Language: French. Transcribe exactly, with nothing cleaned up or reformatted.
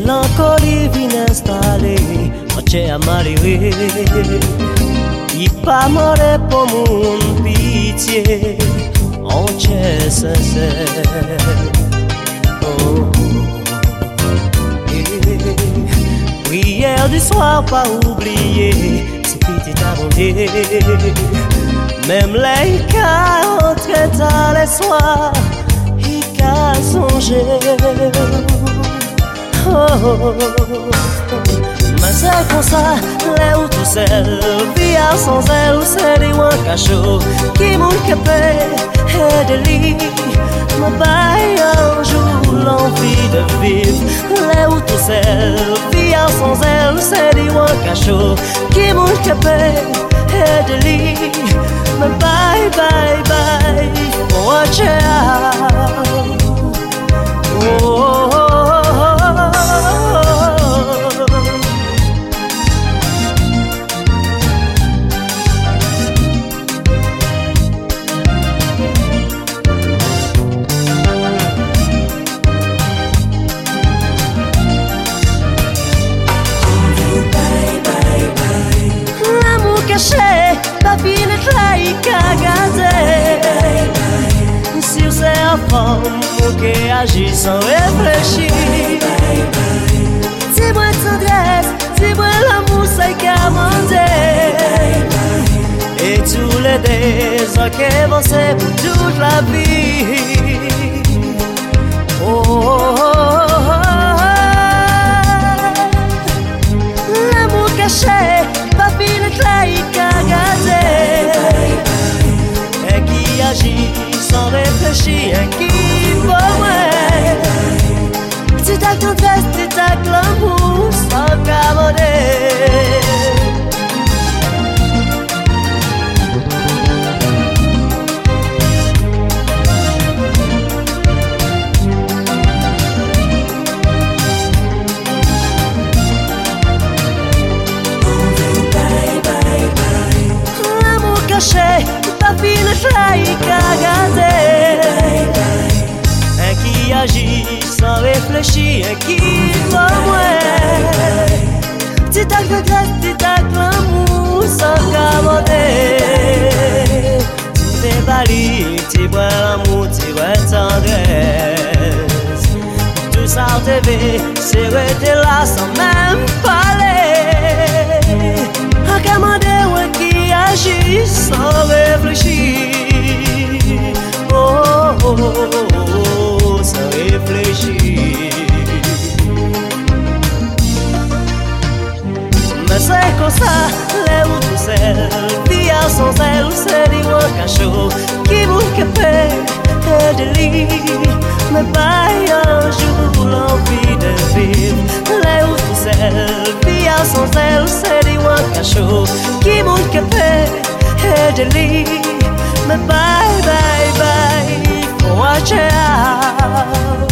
Mélancolie vient installer, moi j'ai à m'arriver. Il pas mort pour mon pitié, on est sincère. Oh. Prière du soir, pas oublier, c'est petit abondé. Même les cas entre dans les soirs, ils qu'à songer. Oh, mais c'est comme ça, les ou tout seul, via sans elle, c'est des ouans cachot, qui m'ont capé et de lit, me baille un jour l'envie de vivre. Les ou tout seul, via sans elle, c'est des ouans cachot, qui m'ont capé et de lit, me baille, bye, bye, watch out. Oh, oh, oh. La vie n'est qu'à garder. Si c'est un femme qui agit sans réfléchir, dis-moi tendresse, dis-moi l'amour c'est qu'à manger. Et tous les désirs qui vont c'est pour toute la vie. Oh, oh, oh, oh. L'amour caché, la vie n'est qu'à garder. Et qui agit sans réfléchir, et qui peut ouais. Tu t'as tendresse, tu t'as l'amour sans camoder. Ta fille n'est qu'à garder. Un qui agit sans réfléchir, un qui va moins. Tu t'as de grâce, tu t'as de l'amour sans camoder. Tu fais bali, tu vois l'amour, tu vois tendresse. Tout ça en T V, c'est rester là sans même parler. Un camoder, ouais, qui agit sans réfléchir. Oh, oh, oh, oh, sans réfléchir. Mais c'est comme ça, les ou tout seul, via sans elle, c'est des ouans cachot, qui vous capé et de lit, me baille un jour l'envie de vivre. Les ou tout seul, via sans elle, c'est des ouans cachot, qui vous capé et de lit, me bye, bye, bye, watch out.